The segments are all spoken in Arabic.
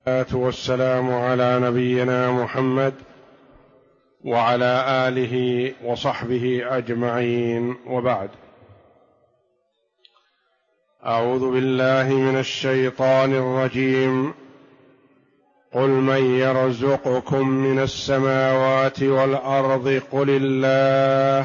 والصلاة والسلام على نبينا محمد وعلى آله وصحبه أجمعين، وبعد. أعوذ بالله من الشيطان الرجيم. قل من يرزقكم من السماوات والأرض قل الله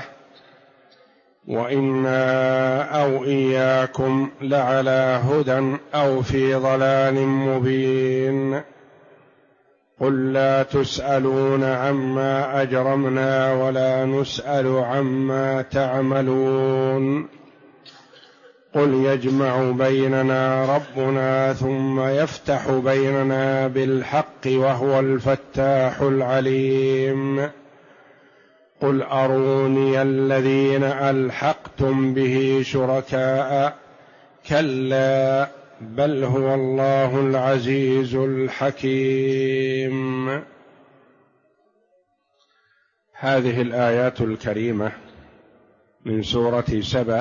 وإنا أو إياكم لعلى هدى أو في ضلال مبين. قل لا تسألون عما أجرمنا ولا نسأل عما تعملون. قل يجمع بيننا ربنا ثم يفتح بيننا بالحق وهو الفتاح العليم. قل أروني الذين ألحقتم به شركاء كلا بل هو الله العزيز الحكيم. هذه الآيات الكريمة من سورة سبأ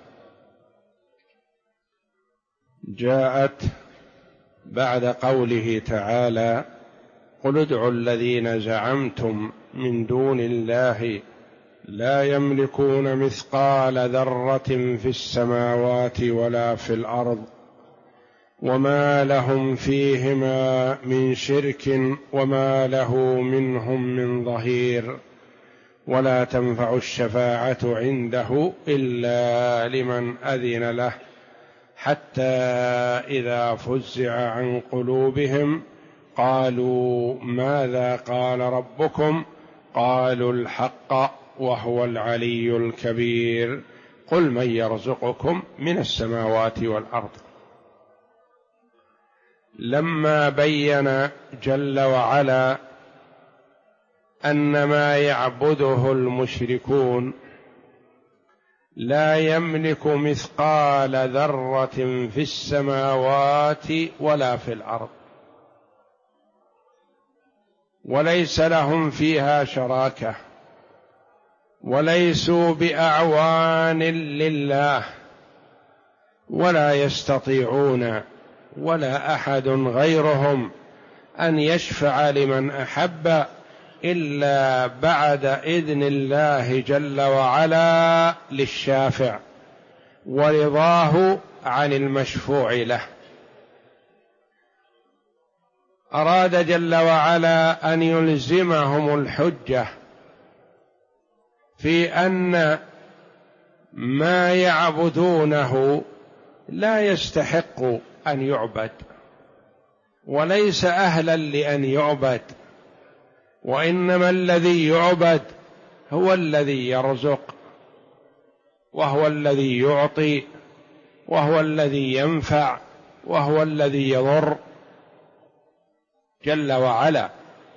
جاءت بعد قوله تعالى: قل ادعوا الذين زعمتم من دون الله لا يملكون مثقال ذرة في السماوات ولا في الأرض وما لهم فيهما من شرك وما له منهم من ظهير ولا تنفع الشفاعة عنده إلا لمن أذن له حتى إذا فزع عن قلوبهم قالوا ماذا قال ربكم قالوا الحق وهو العلي الكبير. قل من يرزقكم من السماوات والأرض. لما بين جل وعلا أن ما يعبده المشركون لا يملك مثقال ذرة في السماوات ولا في الأرض وليس لهم فيها شراكة وليسوا بأعوان لله ولا يستطيعون ولا أحد غيرهم أن يشفع لمن أحب إلا بعد إذن الله جل وعلا للشافع ورضاه عن المشفوع له. أراد جل وعلا أن يلزمهم الحجة في أن ما يعبدونه لا يستحق أن يعبد وليس أهلا لأن يعبد، وإنما الذي يعبد هو الذي يرزق وهو الذي يعطي وهو الذي ينفع وهو الذي يضر جل وعلا.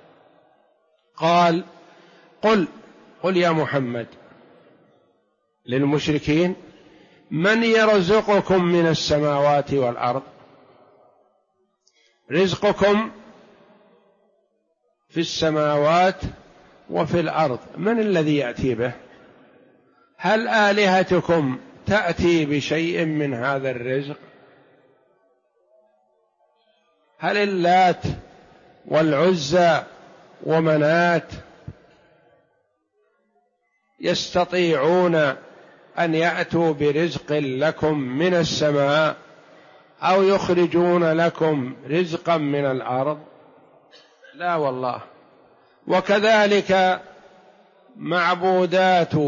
قال: قل يا محمد للمشركين: من يرزقكم من السماوات والأرض؟ رزقكم في السماوات وفي الأرض من الذي يأتي به؟ هل آلهتكم تأتي بشيء من هذا الرزق؟ هل اللات والعزى ومنات يستطيعون أن يأتوا برزق لكم من السماء أو يخرجون لكم رزقا من الأرض؟ لا والله. وكذلك معبودات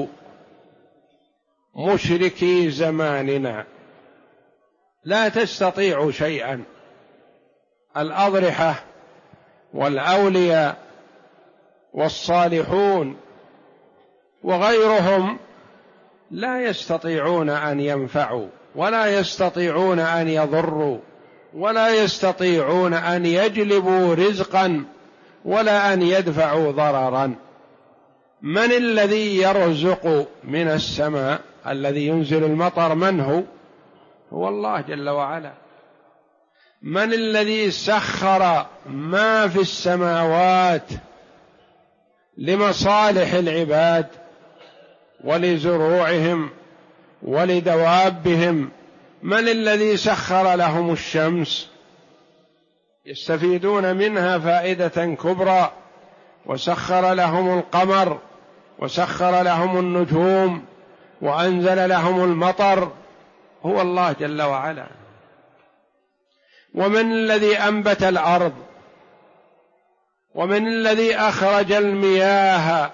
مشركي زماننا لا تستطيع شيئا. الأضرحة والأولياء والصالحون وغيرهم لا يستطيعون أن ينفعوا ولا يستطيعون أن يضروا ولا يستطيعون أن يجلبوا رزقا ولا أن يدفعوا ضررا. من الذي يرزق من السماء؟ الذي ينزل المطر من هو؟ هو الله جل وعلا. من الذي سخر ما في السماوات لمصالح العباد ولزروعهم ولدوابهم؟ من الذي سخر لهم الشمس يستفيدون منها فائدة كبرى، وسخر لهم القمر وسخر لهم النجوم وأنزل لهم المطر، هو الله جل وعلا. ومن الذي أنبت الأرض، ومن الذي أخرج المياه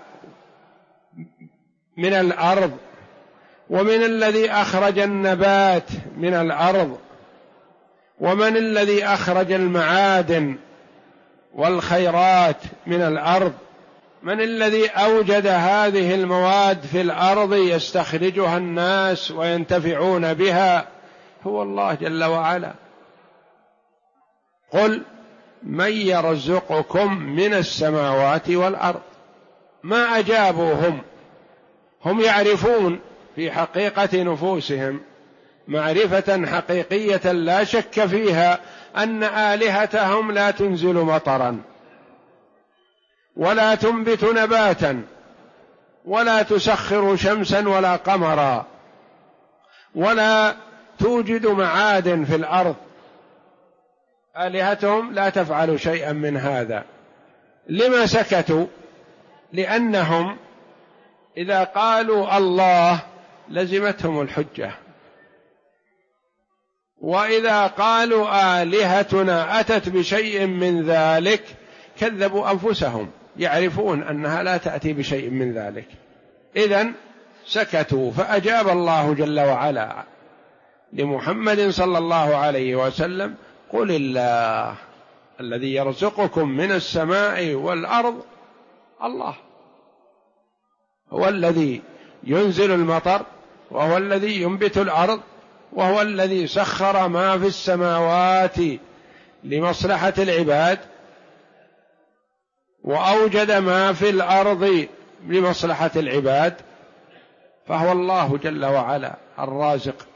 من الأرض، ومن الذي أخرج النبات من الأرض، ومن الذي أخرج المعادن والخيرات من الأرض، من الذي أوجد هذه المواد في الأرض يستخرجها الناس وينتفعون بها، هو الله جل وعلا. قل من يرزقكم من السماوات والأرض. ما أجابوا هم يعرفون في حقيقة نفوسهم معرفة حقيقية لا شك فيها أن آلهتهم لا تنزل مطرا ولا تنبت نباتا ولا تسخر شمسا ولا قمرا ولا توجد معادن في الأرض، آلهتهم لا تفعل شيئا من هذا. لما سكتوا؟ لأنهم إذا قالوا الله لزمتهم الحجة، وإذا قالوا آلهتنا أتت بشيء من ذلك كذبوا أنفسهم، يعرفون أنها لا تأتي بشيء من ذلك، إذن سكتوا. فأجاب الله جل وعلا لمحمد صلى الله عليه وسلم: قل الله الذي يرزقكم من السماء والأرض، الله هو الذي ينزل المطر، وهو الذي ينبت الأرض، وهو الذي سخر ما في السماوات لمصلحة العباد، وأوجد ما في الأرض لمصلحة العباد، فهو الله جل وعلا الرازق.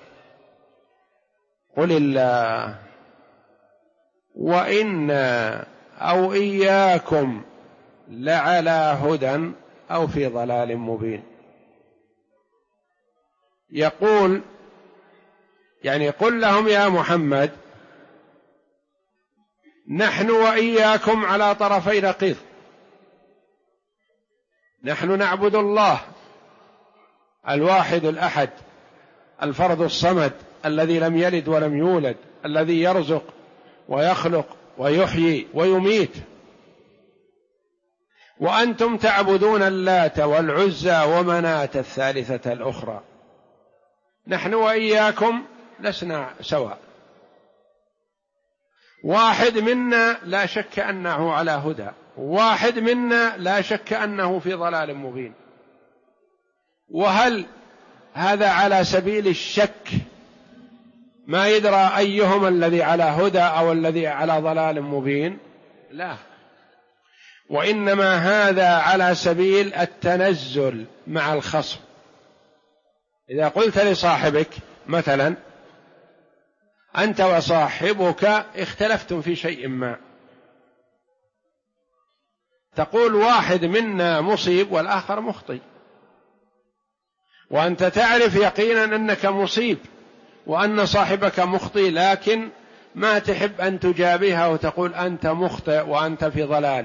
قل الله وإنا أو إياكم لعلى هدى أو في ضلال مبين. يقول يعني قل لهم يا محمد نحن وإياكم على طرفي نقيض، نحن نعبد الله الواحد الأحد الفرد الصمد الذي لم يلد ولم يولد، الذي يرزق ويخلق ويحيي ويميت، وأنتم تعبدون اللات والعزى ومناة الثالثة الأخرى. نحن وإياكم لسنا سواء، واحد منا لا شك أنه على هدى، واحد منا لا شك أنه في ضلال مبين. وهل هذا على سبيل الشك، ما يدرى أيهما الذي على هدى أو الذي على ضلال مبين؟ لا، وإنما هذا على سبيل التنزل مع الخصم. إذا قلت لصاحبك مثلا أنت وصاحبك اختلفتم في شيء ما، تقول واحد منا مصيب والآخر مخطئ، وأنت تعرف يقينا أنك مصيب وأن صاحبك مخطئ، لكن ما تحب أن تجابهه وتقول أنت مخطئ وأنت في ضلال.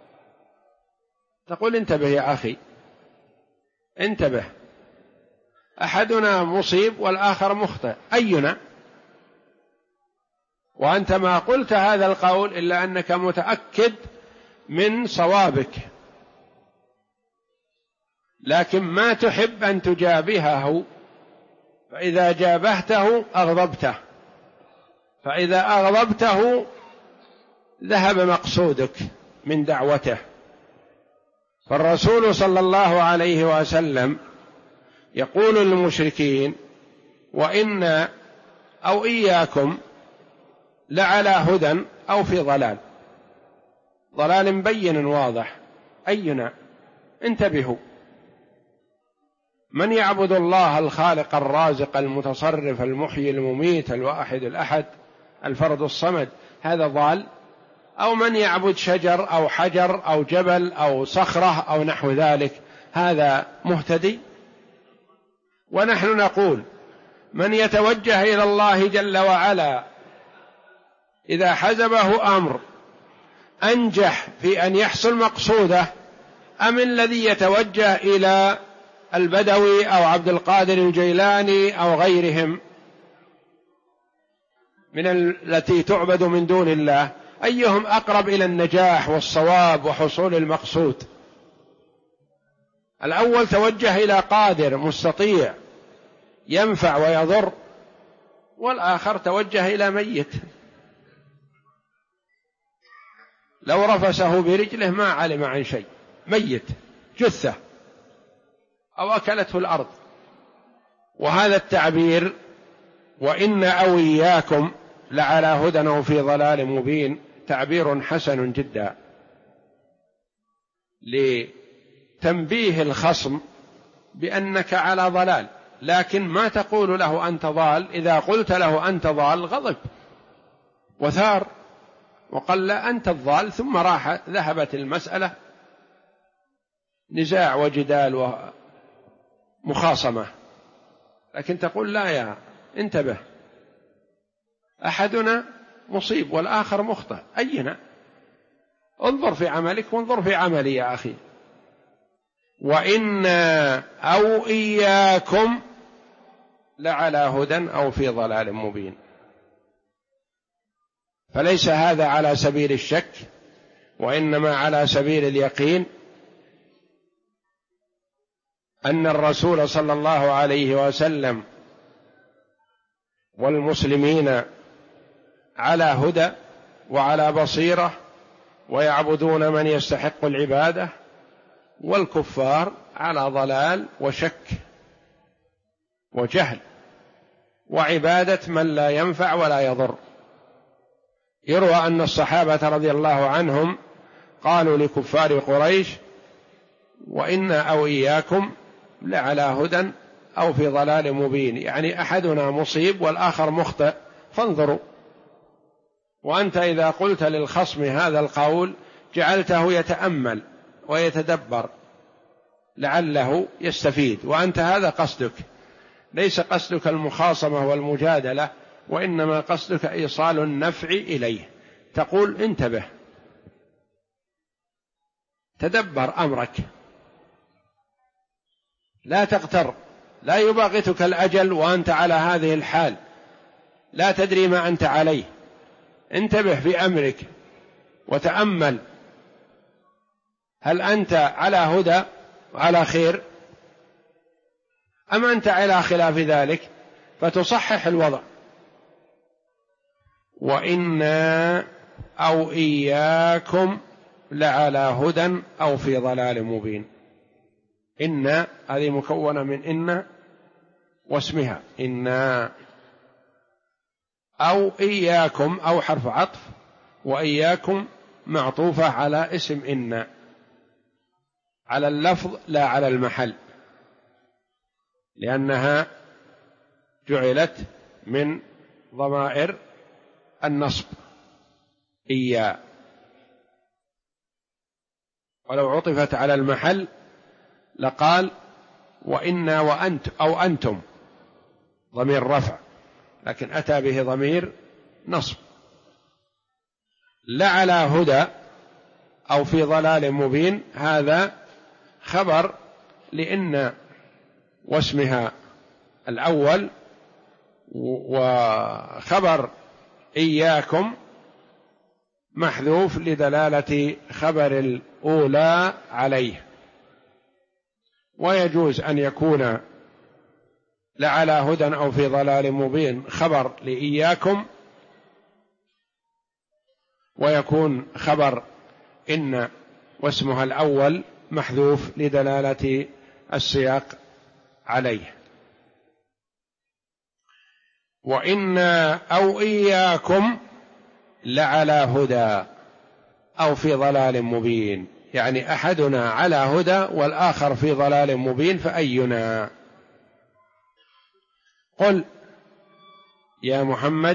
تقول انتبه يا أخي، انتبه، أحدنا مصيب والآخر مخطئ، أينا؟ وأنت ما قلت هذا القول إلا أنك متأكد من صوابك، لكن ما تحب أن تجابهه، فإذا جابهته أغضبته، فإذا أغضبته ذهب مقصودك من دعوته. فالرسول صلى الله عليه وسلم يقول للمشركين وإنا أو إياكم لعلى هدى أو في ضلال، ضلال بين واضح، أينا؟ انتبهوا، من يعبد الله الخالق الرازق المتصرف المحيي المميت الواحد الأحد الفرد الصمد، هذا ضال، أو من يعبد شجر أو حجر أو جبل أو صخرة أو نحو ذلك، هذا مهتدي. ونحن نقول من يتوجه إلى الله جل وعلا إذا حزبه أمر أنجح في أن يحصل مقصوده أم الذي يتوجه إلى البدوي أو عبد القادر الجيلاني أو غيرهم من التي تعبد من دون الله؟ أيهم أقرب إلى النجاح والصواب وحصول المقصود؟ الأول توجه إلى قادر مستطيع ينفع ويضر، والآخر توجه إلى ميت لو رفسه برجله ما علم عن شيء، ميت جثة أو أكلته الأرض. وهذا التعبير وإن أو إياكم لعلى هدى أو في ضلال مبين تعبير حسن جدا لتنبيه الخصم بأنك على ضلال، لكن ما تقول له أنت ضال. إذا قلت له أنت ضال غضب وثار وقال لا أنت الضال، ثم ذهبت المسألة نزاع وجدال ومخاصمة. لكن تقول لا يا انتبه، أحدنا مصيب والآخر مخطئ، أينا؟ انظر في عملك وانظر في عملي يا أخي. وإنا أو إياكم لعلى هدى أو في ضلال مبين. فليس هذا على سبيل الشك، وإنما على سبيل اليقين أن الرسول صلى الله عليه وسلم والمسلمين على هدى وعلى بصيرة ويعبدون من يستحق العبادة، والكفار على ضلال وشك وجهل وعبادة من لا ينفع ولا يضر. يروى أن الصحابة رضي الله عنهم قالوا لكفار قريش وإنا أو إياكم لعلى هدى أو في ضلال مبين، يعني أحدنا مصيب والآخر مخطئ فانظروا. وأنت إذا قلت للخصم هذا القول جعلته يتأمل ويتدبر لعله يستفيد، وأنت هذا قصدك، ليس قصدك المخاصمة والمجادلة، وإنما قصدك إيصال النفع إليه. تقول انتبه، تدبر أمرك، لا تغتر، لا يباغتك الأجل وأنت على هذه الحال لا تدري ما أنت عليه. انتبه في أمرك وتأمل، هل أنت على هدى وعلى خير أم أنت على خلاف ذلك؟ فتصحح الوضع. وإنا أو إياكم لعلى هدى أو في ضلال مبين. إن هذه مكونة من إن واسمها، إنا أو إياكم، أو حرف عطف، وإياكم معطوفة على اسم إن، على اللفظ لا على المحل، لأنها جعلت من ضمائر النصب إيا، ولو عطفت على المحل لقال وإنا وأنت أو أنتم ضمير رفع، لكن أتى به ضمير نصب. لعلى هدى أو في ضلال مبين هذا خبر لإن واسمها الأول، وخبر إياكم محذوف لدلالة خبر الأولى عليه. ويجوز أن يكون لعلى هدى أو في ضلال مبين خبر لإياكم، ويكون خبر إن واسمها الأول محذوف لدلالة السياق عليه. وإنا أو إياكم لعلى هدى أو في ضلال مبين، يعني أحدنا على هدى والآخر في ضلال مبين، فأينا؟ قل يا محمد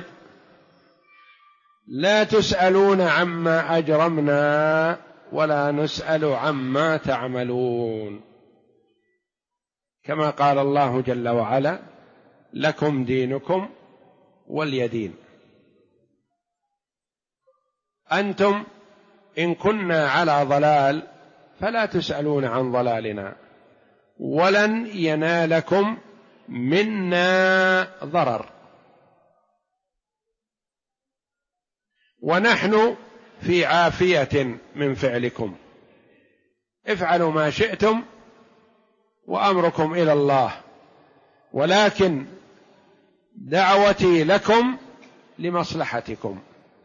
لا تسألون عما أجرمنا ولا نسأل عما تعملون، كما قال الله جل وعلا لكم دينكم ولي دين. أنتم إن كنا على ضلال فلا تسألون عن ضلالنا ولن ينالكم منا ضرر، ونحن في عافية من فعلكم، افعلوا ما شئتم وأمركم إلى الله، ولكن دعوتي لكم لمصلحتكم،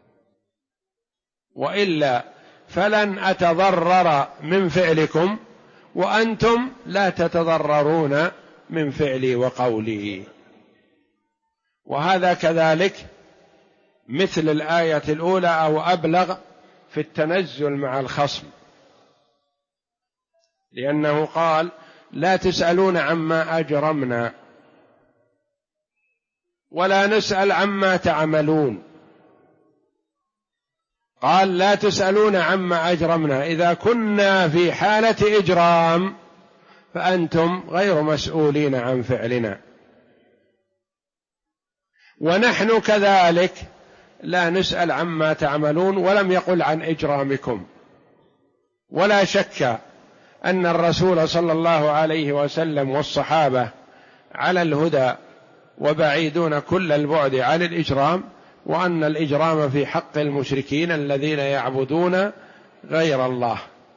وإلا فلن أتضرر من فعلكم وأنتم لا تتضررون من فعلي وقولي. وهذا كذلك مثل الآية الأولى أو أبلغ في التنزل مع الخصم، لأنه قال لا تسألون عما أجرمنا ولا نسأل عما تعملون. قال لا تسألون عما أجرمنا، إذا كنا في حالة إجرام فأنتم غير مسؤولين عن فعلنا، ونحن كذلك لا نسأل عما تعملون، ولم يقل عن إجرامكم. ولا شك أن الرسول صلى الله عليه وسلم والصحابة على الهدى وبعيدون كل البعد عن الإجرام، وأن الإجرام في حق المشركين الذين يعبدون غير الله.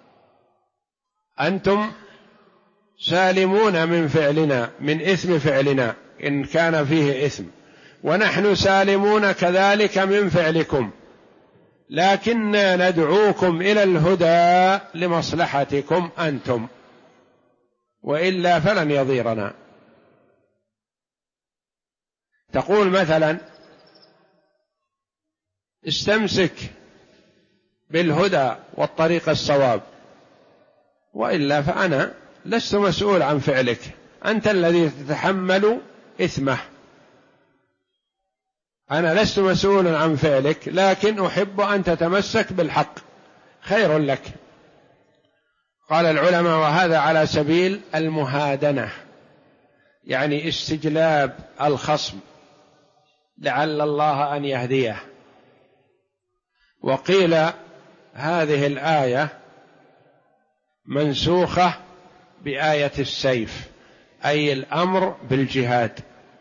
أنتم سالمون من فعلنا، من إثم فعلنا إن كان فيه إثم، ونحن سالمون كذلك من فعلكم، لكننا ندعوكم إلى الهدى لمصلحتكم أنتم، وإلا فلن يضيرنا. تقول مثلا استمسك بالهدى والطريق الصواب، وإلا فأنا لست مسؤول عن فعلك، أنت الذي تتحمل إثمه، أنا لست مسؤول عن فعلك، لكن أحب أن تتمسك بالحق، خير لك. قال العلماء وهذا على سبيل المهادنة، يعني استجلاب الخصم لعل الله أن يهديه. وقيل هذه الآية منسوخة بآية السيف، أي الأمر بالجهاد،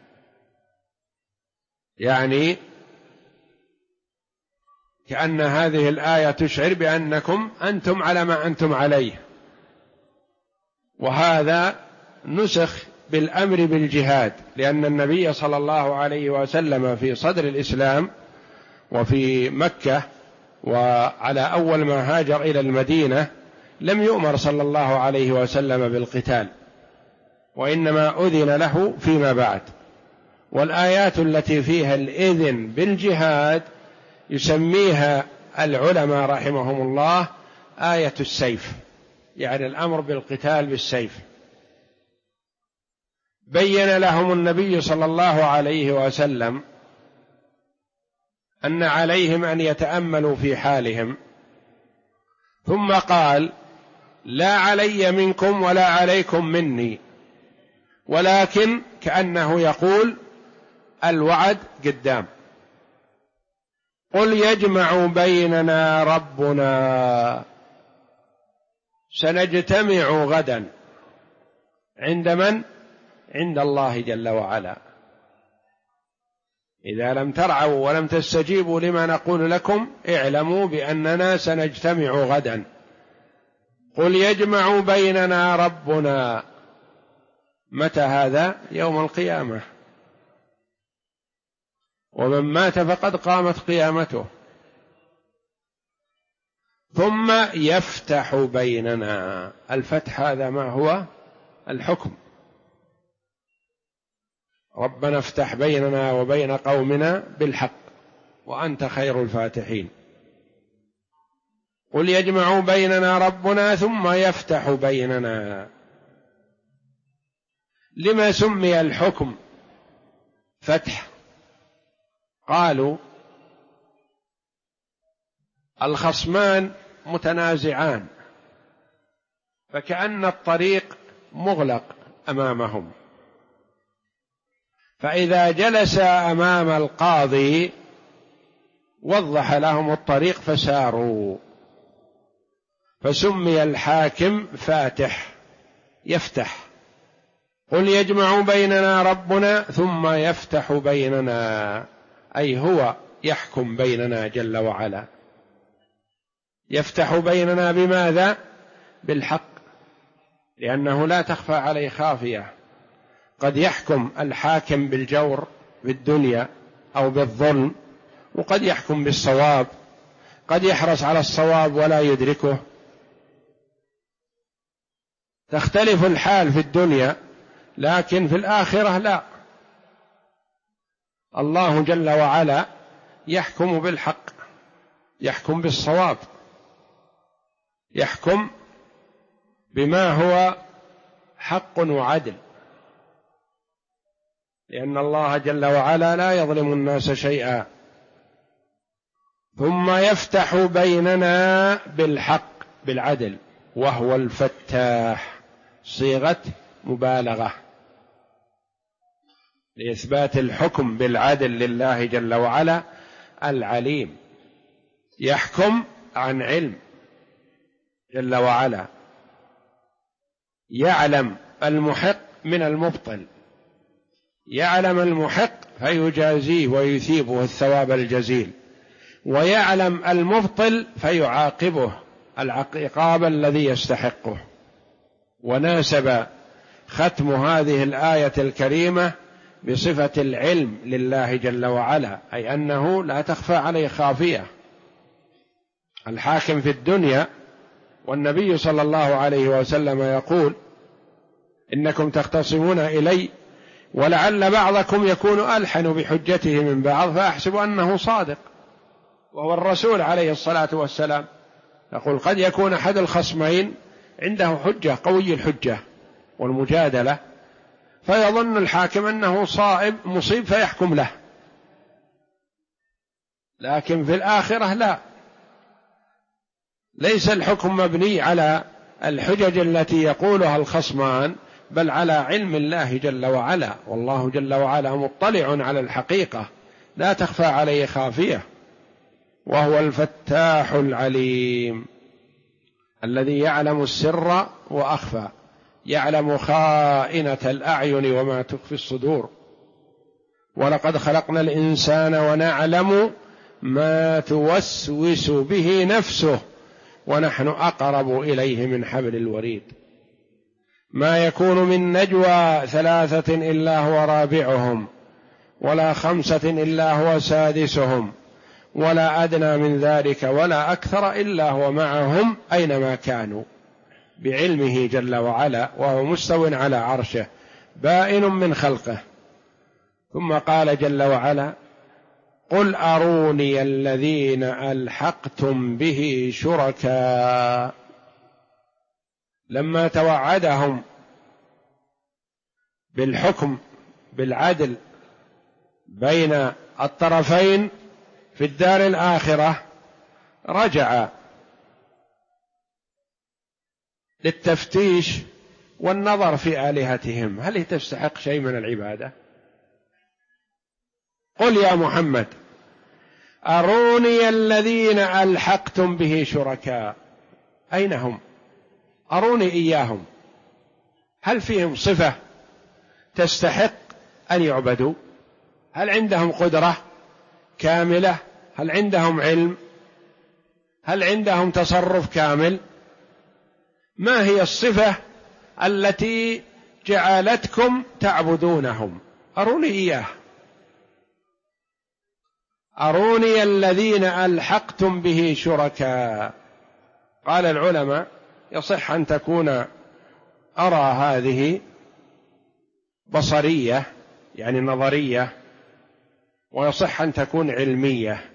يعني كأن هذه الآية تشعر بأنكم أنتم على ما أنتم عليه، وهذا نسخ بالأمر بالجهاد، لأن النبي صلى الله عليه وسلم في صدر الإسلام وفي مكة وعلى أول ما هاجر إلى المدينة لم يؤمر صلى الله عليه وسلم بالقتال، وإنما أذن له فيما بعد. والآيات التي فيها الإذن بالجهاد يسميها العلماء رحمهم الله آية السيف، يعني الأمر بالقتال بالسيف. بين لهم النبي صلى الله عليه وسلم أن عليهم أن يتأملوا في حالهم، ثم قال لا علي منكم ولا عليكم مني، ولكن كأنه يقول الوعد قدام، قل يجمع بيننا ربنا، سنجتمع غدا عند من؟ عند الله جل وعلا. إذا لم ترعوا ولم تستجيبوا لما نقول لكم اعلموا بأننا سنجتمع غدا. قل يجمع بيننا ربنا، متى هذا؟ يوم القيامة، ومن مات فقد قامت قيامته. ثم يفتح بيننا، الفتح هذا ما هو؟ الحكم، ربنا افتح بيننا وبين قومنا بالحق وأنت خير الفاتحين. قل يجمع بيننا ربنا ثم يفتح بيننا. لما سمي الحكم فتح؟ قالوا الخصمان متنازعان، فكأن الطريق مغلق أمامهم، فإذا جلس أمام القاضي وضح لهم الطريق فساروا، فسمي الحاكم فاتح، يفتح. قل يجمع بيننا ربنا ثم يفتح بيننا، أي هو يحكم بيننا جل وعلا. يفتح بيننا بماذا؟ بالحق، لأنه لا تخفى عليه خافية. قد يحكم الحاكم بالجور بالدنيا أو بالظلم، وقد يحكم بالصواب، قد يحرص على الصواب ولا يدركه. تختلف الحال في الدنيا، لكن في الآخرة لا. الله جل وعلا يحكم بالحق، يحكم بالصواب، يحكم بما هو حق وعدل، لأن الله جل وعلا لا يظلم الناس شيئا. ثم يفتح بيننا بالحق بالعدل، وهو الفتاح، صيغة مبالغة لإثبات الحكم بالعدل لله جل وعلا. العليم، يحكم عن علم جل وعلا، يعلم المحق من المبطل، يعلم المحق فيجازيه ويثيبه الثواب الجزيل، ويعلم المبطل فيعاقبه العقاب الذي يستحقه. وناسب ختم هذه الآية الكريمة بصفة العلم لله جل وعلا، أي أنه لا تخفى عليه خافية. الحاكم في الدنيا، والنبي صلى الله عليه وسلم يقول: إنكم تختصمون إلي ولعل بعضكم يكون ألحن بحجته من بعض فأحسب أنه صادق، وهو الرسول عليه الصلاة والسلام. يقول: قد يكون أحد الخصمين عنده حجة قوي الحجة والمجادلة، فيظن الحاكم أنه مصيب فيحكم له، لكن في الآخرة لا، ليس الحكم مبني على الحجج التي يقولها الخصمان، بل على علم الله جل وعلا، والله جل وعلا مطلع على الحقيقة لا تخفى عليه خافية. وهو الفتاح العليم الذي يعلم السر وأخفى، يعلم خائنة الأعين وما تخفي الصدور. ولقد خلقنا الإنسان ونعلم ما توسوس به نفسه ونحن أقرب إليه من حبل الوريد. ما يكون من نجوى ثلاثة إلا هو رابعهم ولا خمسة إلا هو سادسهم ولا أدنى من ذلك ولا أكثر إلا هو معهم أينما كانوا، بعلمه جل وعلا، وهو مستو على عرشه بائن من خلقه. ثم قال جل وعلا: قل أروني الذين ألحقتم به شركاء. لما توعدهم بالحكم بالعدل بين الطرفين في الدار الآخرة، رجع للتفتيش والنظر في آلهتهم، هل هي تستحق شيء من العبادة؟ قل يا محمد: أروني الذين ألحقتم به شركاء، أين هم؟ أروني إياهم، هل فيهم صفة تستحق أن يعبدوا؟ هل عندهم قدرة كاملة؟ هل عندهم علم؟ هل عندهم تصرف كامل؟ ما هي الصفة التي جعلتكم تعبدونهم؟ أروني إياه. أروني الذين ألحقتم به شركاء. قال العلماء: يصح أن تكون أرى هذه بصرية يعني نظرية، ويصح أن تكون علمية.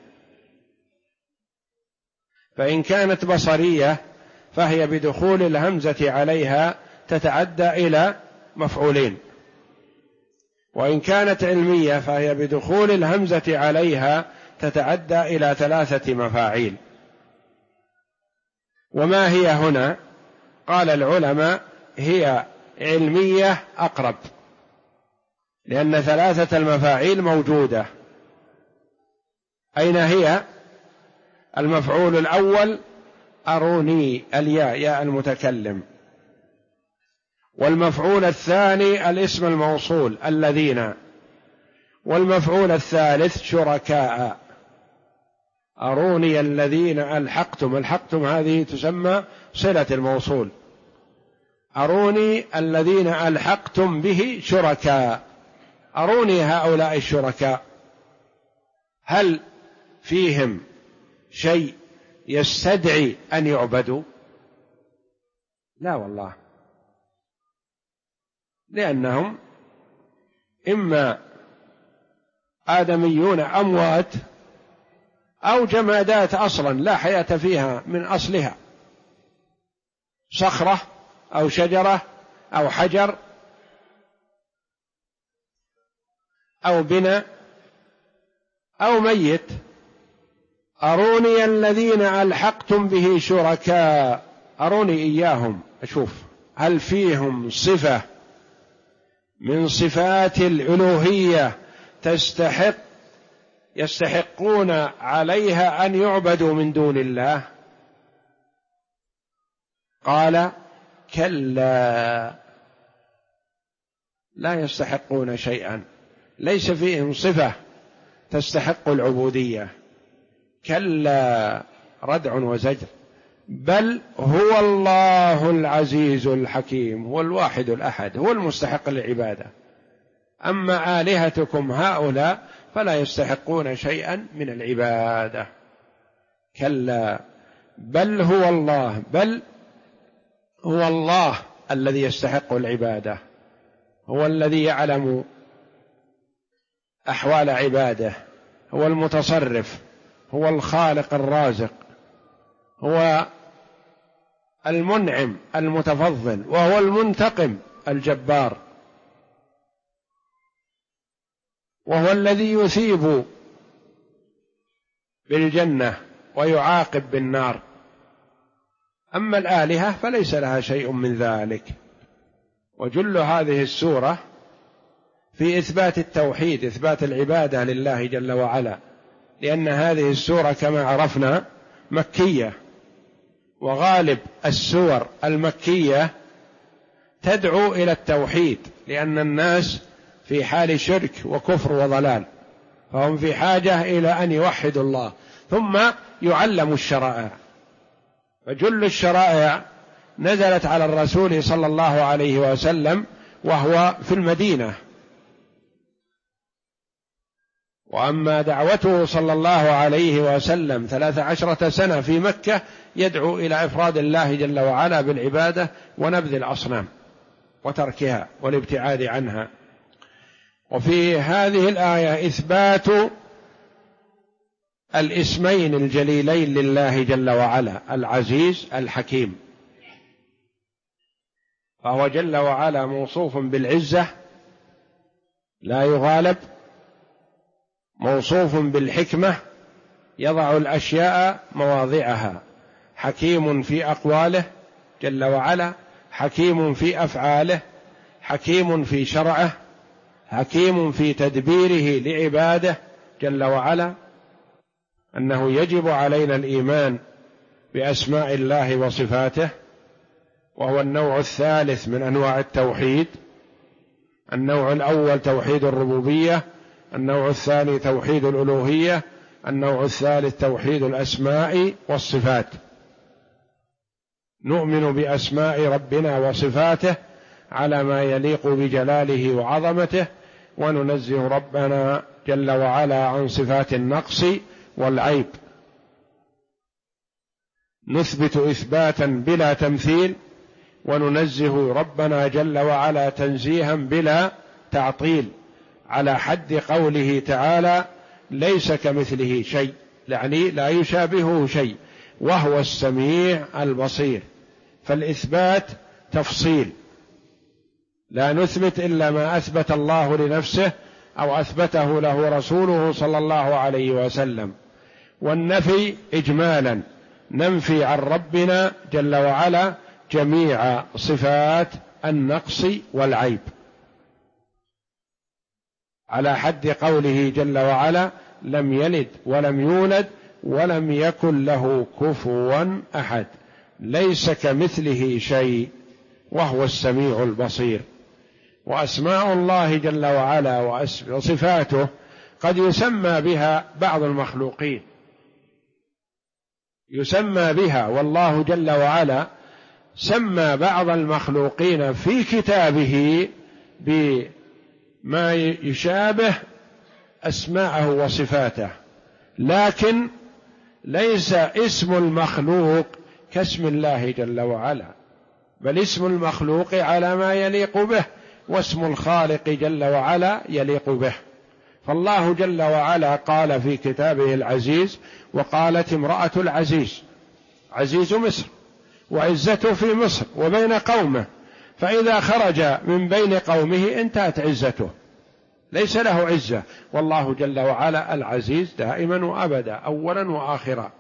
فإن كانت بصرية فهي بدخول الهمزة عليها تتعدى إلى مفعولين، وإن كانت علمية فهي بدخول الهمزة عليها تتعدى إلى 3 مفاعيل. وما هي هنا؟ قال العلماء: هي علمية أقرب، لأن 3 المفاعيل موجودة. أين هي؟ المفعول الأول أروني، الياء ياء المتكلم. والمفعول الثاني الاسم الموصول الذين. والمفعول الثالث شركاء. أروني الذين ألحقتم، الحقتم هذه تسمى صلة الموصول. أروني الذين ألحقتم به شركاء، أروني هؤلاء الشركاء، هل فيهم شيء يستدعي أن يعبدوا؟ لا والله، لأنهم إما آدميون أموات أو جمادات أصلا لا حياة فيها من أصلها، صخرة أو شجرة أو حجر أو بناء أو ميت. أروني الذين ألحقتم به شركاء، أروني إياهم أشوف هل فيهم صفة من صفات الألوهية يستحقون عليها أن يعبدوا من دون الله. قال كلا، لا يستحقون شيئا، ليس فيهم صفة تستحق العبودية. كلا، ردع وزجر. بل هو الله العزيز الحكيم، هو الواحد الأحد، هو المستحق للعبادة. أما آلهتكم هؤلاء فلا يستحقون شيئا من العبادة. كلا بل هو الله، بل هو الله الذي يستحق العبادة، هو الذي يعلم أحوال عباده، هو المتصرف، هو الخالق الرازق، هو المنعم المتفضل، وهو المنتقم الجبار، وهو الذي يثيب بالجنة ويعاقب بالنار. أما الآلهة فليس لها شيء من ذلك. وجل هذه السورة في إثبات التوحيد، إثبات العبادة لله جل وعلا، لأن هذه السورة كما عرفنا مكية، وغالب السور المكية تدعو إلى التوحيد، لأن الناس في حال شرك وكفر وضلال، فهم في حاجة إلى أن يوحدوا الله، ثم يعلموا الشرائع. فجل الشرائع نزلت على الرسول صلى الله عليه وسلم وهو في المدينة، وأما دعوته صلى الله عليه وسلم 13 سنة في مكة يدعو إلى إفراد الله جل وعلا بالعبادة ونبذ الأصنام وتركها والابتعاد عنها. وفي هذه الآية إثبات الاسمين الجليلين لله جل وعلا، العزيز الحكيم. فهو جل وعلا موصوف بالعزة لا يغالب، موصوف بالحكمة يضع الأشياء مواضعها، حكيم في أقواله جل وعلا، حكيم في أفعاله، حكيم في شرعه، حكيم في تدبيره لعباده جل وعلا. أنه يجب علينا الإيمان بأسماء الله وصفاته، وهو النوع الثالث من أنواع التوحيد. النوع الأول توحيد الربوبية، النوع الثاني توحيد الألوهية، النوع الثالث توحيد الأسماء والصفات. نؤمن بأسماء ربنا وصفاته على ما يليق بجلاله وعظمته، وننزه ربنا جل وعلا عن صفات النقص والعيب. نثبت إثباتا بلا تمثيل، وننزه ربنا جل وعلا تنزيها بلا تعطيل، على حد قوله تعالى ليس كمثله شيء، يعني لا يشابهه شيء، وهو السميع البصير. فالإثبات تفصيل، لا نثبت إلا ما أثبت الله لنفسه أو أثبته له رسوله صلى الله عليه وسلم. والنفي إجمالا، ننفي عن ربنا جل وعلا جميع صفات النقص والعيب، على حد قوله جل وعلا لم يلد ولم يولد ولم يكن له كفوا أحد، ليس كمثله شيء وهو السميع البصير. وأسماء الله جل وعلا وصفاته قد يسمى بها بعض المخلوقين، يسمى بها، والله جل وعلا سمى بعض المخلوقين في كتابه بما يشابه أسماءه وصفاته، لكن ليس اسم المخلوق كاسم الله جل وعلا، بل اسم المخلوق على ما يليق به، واسم الخالق جل وعلا يليق به. فالله جل وعلا قال في كتابه العزيز: وقالت امرأة العزيز، عزيز مصر وعزته في مصر وبين قومه، فإذا خرج من بين قومه انتهت عزته، ليس له عزة. والله جل وعلا العزيز دائما وأبدا، أولا وآخرا.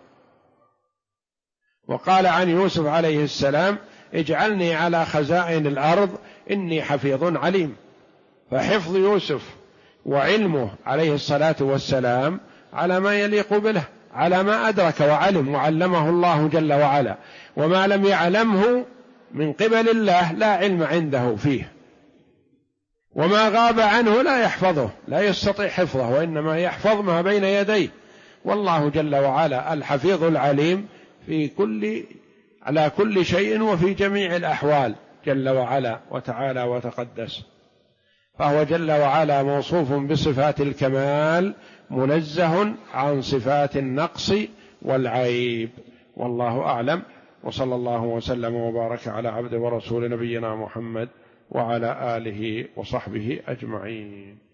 وقال عن يوسف عليه السلام: اجعلني على خزائن الأرض إني حفيظ عليم. فحفظ يوسف وعلمه عليه الصلاة والسلام على ما يليق به، على ما أدرك وعلم وعلمه الله جل وعلا، وما لم يعلمه من قبل الله لا علم عنده فيه، وما غاب عنه لا يحفظه، لا يستطيع حفظه، وإنما يحفظ ما بين يديه. والله جل وعلا الحفيظ العليم على كل شيء وفي جميع الأحوال جل وعلا وتعالى وتقدس. فهو جل وعلا موصوف بصفات الكمال، منزه عن صفات النقص والعيب. والله أعلم، وصلى الله وسلم وبارك على عبد ورسول نبينا محمد وعلى آله وصحبه أجمعين.